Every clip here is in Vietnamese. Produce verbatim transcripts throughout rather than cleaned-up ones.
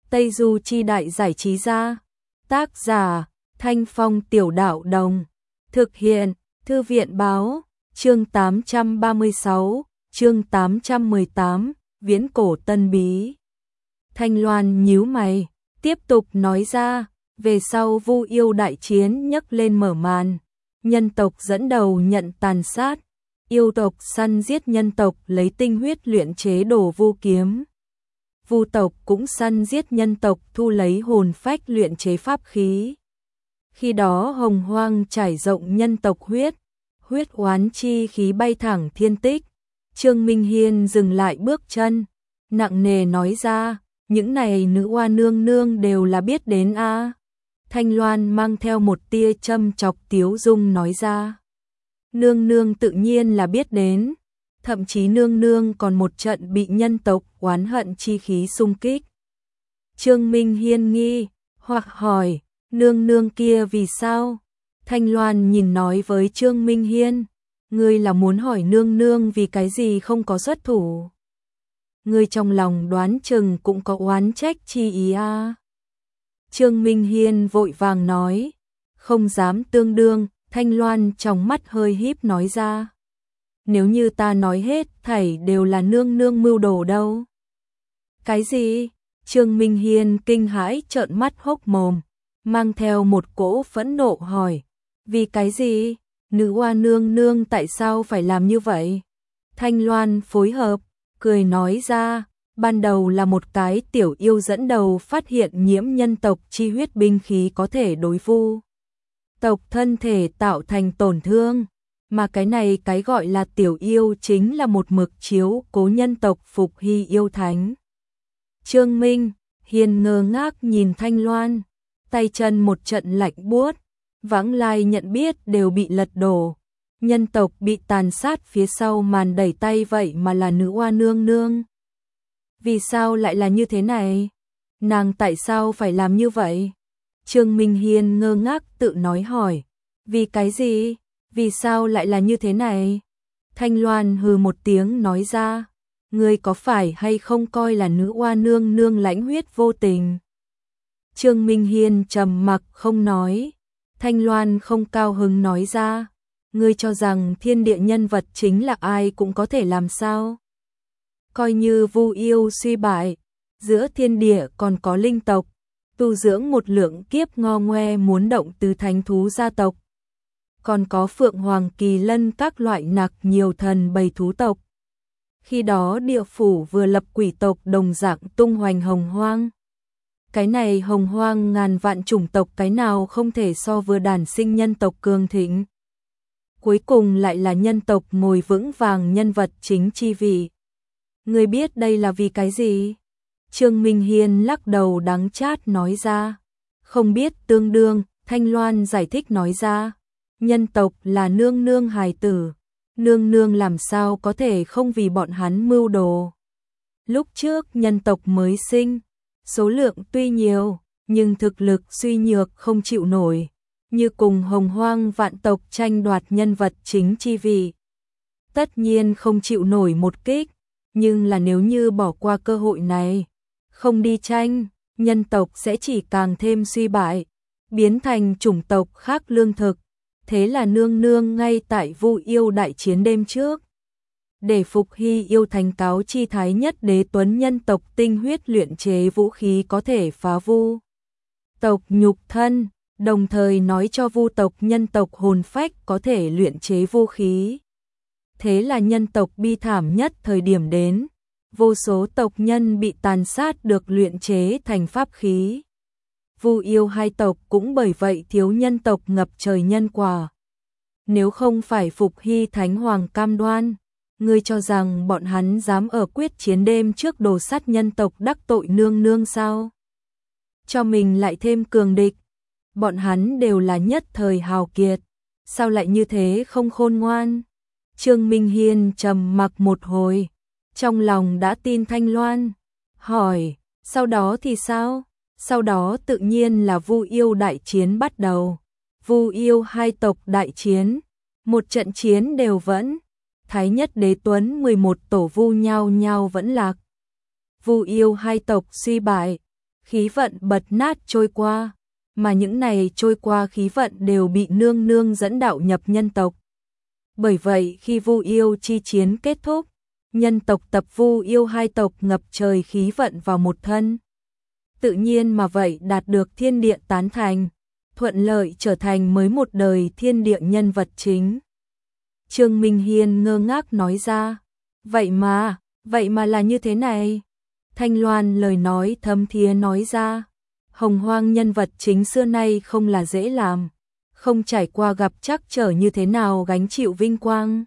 Tây Du Chi Đại Giải Trí Gia. Tác giả Thanh Phong Tiểu Đạo Đồng. Thực hiện Thư viện Báo. Chương tám trăm ba mươi sáu, chương tám trăm mười tám, Viễn Cổ Tân Bí. Thanh Loan nhíu mày, tiếp tục nói ra, về sau Vu Yêu đại chiến nhấc lên mở màn, nhân tộc dẫn đầu nhận tàn sát, yêu tộc săn giết nhân tộc lấy tinh huyết luyện chế đồ vu kiếm. Vu tộc cũng săn giết nhân tộc thu lấy hồn phách luyện chế pháp khí. Khi đó hồng hoang trải rộng nhân tộc huyết, huyết oán chi khí bay thẳng thiên tích. Trương Minh Hiên dừng lại bước chân, nặng nề nói ra, những này nữ oa nương nương đều là biết đến a. À. Thanh Loan mang theo một tia châm chọc tiếu dung nói ra. Nương nương tự nhiên là biết đến, thậm chí nương nương còn một trận bị nhân tộc oán hận chi khí xung kích. Trương Minh Hiên nghi, hoặc hỏi, nương nương kia vì sao? Thanh Loan nhìn nói với Trương Minh Hiên, ngươi là muốn hỏi nương nương vì cái gì không có xuất thủ. Ngươi trong lòng đoán chừng cũng có oán trách chi ý a. À. Trương Minh Hiên vội vàng nói, không dám tương đương. Thanh Loan trong mắt hơi híp nói ra, nếu như ta nói hết thảy đều là nương nương mưu đồ đâu. Cái gì? Trương Minh Hiên kinh hãi trợn mắt hốc mồm, mang theo một cỗ phẫn nộ hỏi, vì cái gì? Nữ oa nương nương tại sao phải làm như vậy? Thanh Loan phối hợp, cười nói ra, ban đầu là một cái tiểu yêu dẫn đầu phát hiện nhiễm nhân tộc chi huyết binh khí có thể đối vu tộc thân thể tạo thành tổn thương, mà cái này cái gọi là tiểu yêu chính là một mực chiếu cố nhân tộc phục hy yêu thánh. Trương Minh Hiên ngơ ngác nhìn Thanh Loan, tay chân một trận lạnh buốt, vãng lai nhận biết đều bị lật đổ, nhân tộc bị tàn sát phía sau màn đẩy tay vậy mà là nữ oa nương nương. Vì sao lại là như thế này? Nàng tại sao phải làm như vậy? Trương Minh Hiên ngơ ngác tự nói hỏi, vì cái gì? Vì sao lại là như thế này? Thanh Loan hừ một tiếng nói ra, ngươi có phải hay không coi là nữ oa nương nương lãnh huyết vô tình? Trương Minh Hiên trầm mặc không nói. Thanh Loan không cao hứng nói ra, ngươi cho rằng thiên địa nhân vật chính là ai cũng có thể làm sao? Coi như Vu Yêu suy bại, giữa thiên địa còn có linh tộc, tu dưỡng một lượng kiếp ngo ngoe muốn động từ thánh thú gia tộc. Còn có Phượng Hoàng Kỳ Lân các loại nặc nhiều thần bầy thú tộc. Khi đó địa phủ vừa lập quỷ tộc đồng dạng tung hoành hồng hoang. Cái này hồng hoang ngàn vạn chủng tộc cái nào không thể so vừa đản sinh nhân tộc cường thịnh. Cuối cùng lại là nhân tộc ngồi vững vàng nhân vật chính chi vị. Ngươi biết đây là vì cái gì? Trương Minh Hiên lắc đầu đắng chát nói ra, không biết tương đương. Thanh Loan giải thích nói ra, nhân tộc là nương nương hài tử, nương nương làm sao có thể không vì bọn hắn mưu đồ. Lúc trước nhân tộc mới sinh, số lượng tuy nhiều, nhưng thực lực suy nhược không chịu nổi, như cùng hồng hoang vạn tộc tranh đoạt nhân vật chính chi vị. Tất nhiên không chịu nổi một kích, nhưng là nếu như bỏ qua cơ hội này, không đi tranh, nhân tộc sẽ chỉ càng thêm suy bại, biến thành chủng tộc khác lương thực. Thế là nương nương ngay tại Vu Yêu đại chiến đêm trước, để phục hy yêu thánh cáo chi thái nhất đế tuấn nhân tộc tinh huyết luyện chế vũ khí có thể phá vu tộc nhục thân, đồng thời nói cho vu tộc nhân tộc hồn phách có thể luyện chế vũ khí. Thế là nhân tộc bi thảm nhất thời điểm đến, vô số tộc nhân bị tàn sát được luyện chế thành pháp khí. Vu Yêu hai tộc cũng bởi vậy thiếu nhân tộc ngập trời nhân quả. Nếu không phải phục hy thánh hoàng cam đoan, ngươi cho rằng bọn hắn dám ở quyết chiến đêm trước đồ sát nhân tộc đắc tội nương nương sao? Cho mình lại thêm cường địch, bọn hắn đều là nhất thời hào kiệt, sao lại như thế không khôn ngoan? Trương Minh Hiên trầm mặc một hồi, trong lòng đã tin Thanh Loan, hỏi, sau đó thì sao? Sau đó tự nhiên là Vu Yêu đại chiến bắt đầu. Vu Yêu hai tộc đại chiến, một trận chiến đều vẫn, Thái nhất đế tuấn mười một tổ vu nhau nhau vẫn lạc. Vu Yêu hai tộc suy bại, khí vận bật nát trôi qua, mà những này trôi qua khí vận đều bị nương nương dẫn đạo nhập nhân tộc. Bởi vậy khi Vu Yêu chi chiến kết thúc, nhân tộc tập Vu Yêu hai tộc ngập trời khí vận vào một thân. Tự nhiên mà vậy đạt được thiên địa tán thành, thuận lợi trở thành mới một đời thiên địa nhân vật chính. Trương Minh Hiên ngơ ngác nói ra, vậy mà, vậy mà là như thế này. Thanh Loan lời nói thấm thía nói ra, Hồng Hoang nhân vật chính xưa nay không là dễ làm, không trải qua gặp trắc trở như thế nào gánh chịu vinh quang.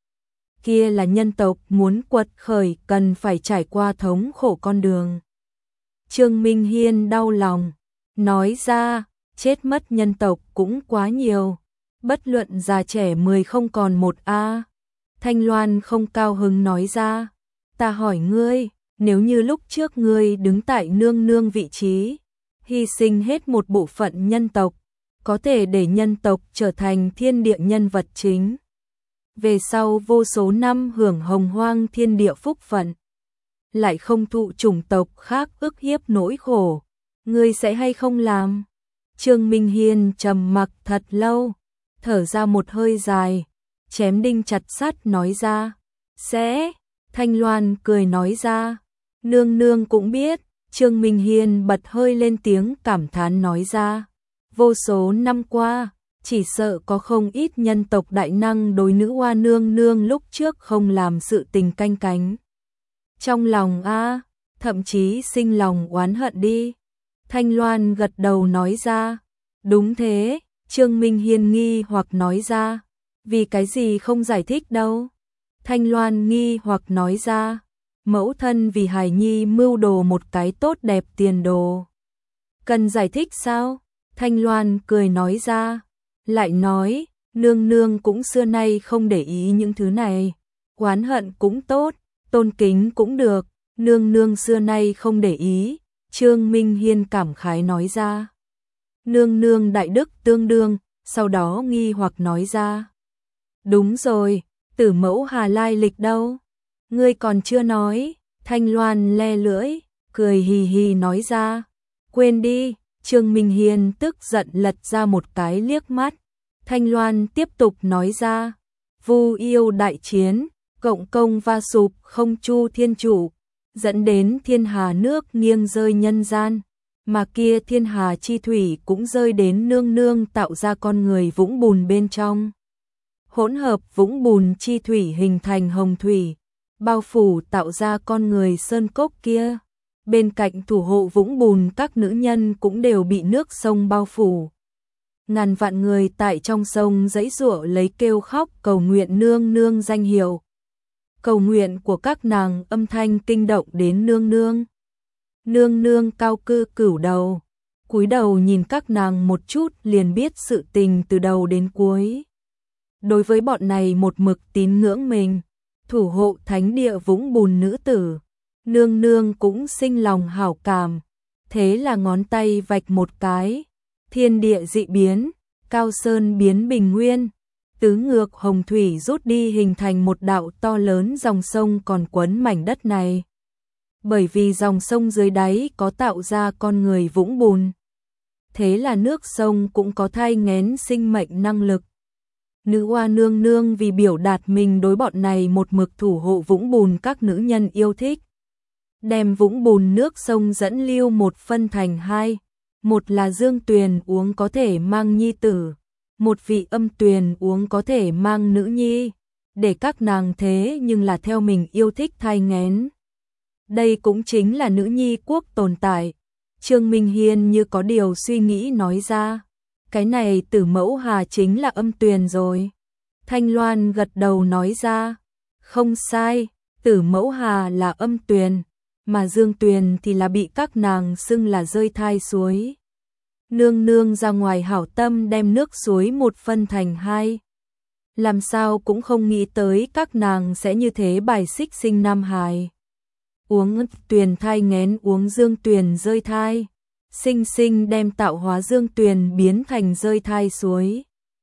Kia là nhân tộc muốn quật khởi cần phải trải qua thống khổ con đường. Trương Minh Hiên đau lòng, nói ra, chết mất nhân tộc cũng quá nhiều, bất luận già trẻ mười không còn một a. Thanh Loan không cao hứng nói ra, ta hỏi ngươi, nếu như lúc trước ngươi đứng tại nương nương vị trí, hy sinh hết một bộ phận nhân tộc, có thể để nhân tộc trở thành thiên địa nhân vật chính. Về sau vô số năm hưởng hồng hoang thiên địa phúc phận, lại không thụ chủng tộc khác ức hiếp nỗi khổ, ngươi sẽ hay không làm? Trương Minh Hiên trầm mặc thật lâu, thở ra một hơi dài, chém đinh chặt sắt nói ra, sẽ. Thanh Loan cười nói ra, nương nương cũng biết. Trương Minh Hiên bật hơi lên tiếng cảm thán nói ra, vô số năm qua, chỉ sợ có không ít nhân tộc đại năng đối nữ hoa nương nương lúc trước không làm sự tình canh cánh. Trong lòng a, thậm chí sinh lòng oán hận đi. Thanh Loan gật đầu nói ra, đúng thế. Trương Minh Hiên nghi hoặc nói ra, vì cái gì không giải thích đâu. Thanh Loan nghi hoặc nói ra, mẫu thân vì hài nhi mưu đồ một cái tốt đẹp tiền đồ. Cần giải thích sao? Thanh Loan cười nói ra, lại nói, nương nương cũng xưa nay không để ý những thứ này, oán hận cũng tốt, tôn kính cũng được, nương nương xưa nay không để ý. Trương Minh Hiên cảm khái nói ra, nương nương đại đức tương đương, sau đó nghi hoặc nói ra, đúng rồi, Tử Mẫu Hà lai lịch đâu? Ngươi còn chưa nói. Thanh Loan le lưỡi, cười hì hì nói ra, quên đi. Trương Minh Hiên tức giận lật ra một cái liếc mắt. Thanh Loan tiếp tục nói ra, Vu Yêu đại chiến, cộng công va sụp không chu thiên chủ, dẫn đến thiên hà nước nghiêng rơi nhân gian, mà kia thiên hà chi thủy cũng rơi đến nương nương tạo ra con người vũng bùn bên trong. Hỗn hợp vũng bùn chi thủy hình thành hồng thủy, bao phủ tạo ra con người sơn cốc kia. Bên cạnh thủ hộ vũng bùn các nữ nhân cũng đều bị nước sông bao phủ. Ngàn vạn người tại trong sông giãy giụa lấy kêu khóc cầu nguyện nương nương danh hiệu. Cầu nguyện của các nàng âm thanh kinh động đến nương nương. Nương nương cao cư cửu đầu, cúi đầu nhìn các nàng một chút liền biết sự tình từ đầu đến cuối. Đối với bọn này một mực tín ngưỡng mình, thủ hộ thánh địa vũng bùn nữ tử, nương nương cũng sinh lòng hảo cảm. Thế là ngón tay vạch một cái, thiên địa dị biến, cao sơn biến bình nguyên, tứ ngược hồng thủy rút đi hình thành một đạo to lớn dòng sông còn quấn mảnh đất này. Bởi vì dòng sông dưới đáy có tạo ra con người vũng bùn, thế là nước sông cũng có thai nghén sinh mệnh năng lực. Nữ hoa nương nương vì biểu đạt mình đối bọn này một mực thủ hộ vũng bùn các nữ nhân yêu thích, đem vũng bùn nước sông dẫn lưu một phân thành hai, một là dương tuyền uống có thể mang nhi tử, một vị âm tuyền uống có thể mang nữ nhi, để các nàng thế nhưng là theo mình yêu thích thai nghén. Đây cũng chính là nữ nhi quốc tồn tại. Trương Minh Hiên như có điều suy nghĩ nói ra, cái này Tử Mẫu Hà chính là âm tuyền rồi. Thanh Loan gật đầu nói ra, không sai, Tử Mẫu Hà là âm tuyền, mà dương tuyền thì là bị các nàng xưng là rơi thai suối. Nương nương ra ngoài hảo tâm đem nước suối một phân thành hai, làm sao cũng không nghĩ tới các nàng sẽ như thế bài xích sinh nam hài. Uống tuyền thai nghén uống dương tuyền rơi thai, sinh sinh đem tạo hóa dương tuyền biến thành rơi thai suối.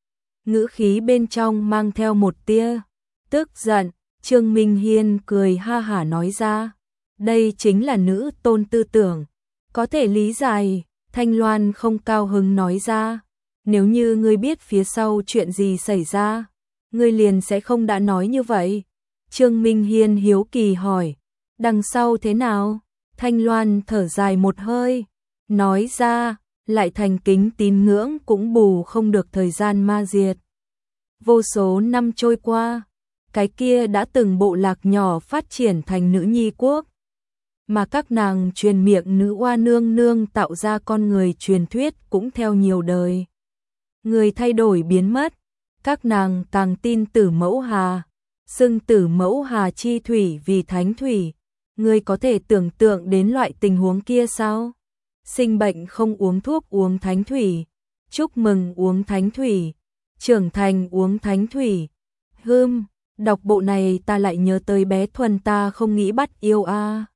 Ngữ khí bên trong mang theo một tia tức giận. Trương Minh Hiên cười ha hả nói ra, đây chính là nữ tôn tư tưởng, Có thể lý giải, Thanh Loan không cao hứng nói ra. Nếu như ngươi biết phía sau chuyện gì xảy ra, ngươi liền sẽ không đã nói như vậy. Trương Minh Hiên hiếu kỳ hỏi, đằng sau thế nào? Thanh Loan thở dài một hơi, nói ra, lại thành kính tín ngưỡng cũng bù không được thời gian ma diệt. Vô số năm trôi qua, cái kia đã từng bộ lạc nhỏ phát triển thành nữ nhi quốc. Mà các nàng truyền miệng nữ oa nương nương tạo ra con người truyền thuyết cũng theo nhiều đời. Người thay đổi biến mất, các nàng càng tin Tử Mẫu Hà, xưng Tử Mẫu Hà chi thủy vì thánh thủy. Ngươi có thể tưởng tượng đến loại tình huống kia sao? Sinh bệnh không uống thuốc uống thánh thủy, chúc mừng uống thánh thủy, trưởng thành uống thánh thủy. Hừm, đọc bộ này ta lại nhớ tới bé Thuần ta không nghĩ bắt yêu a.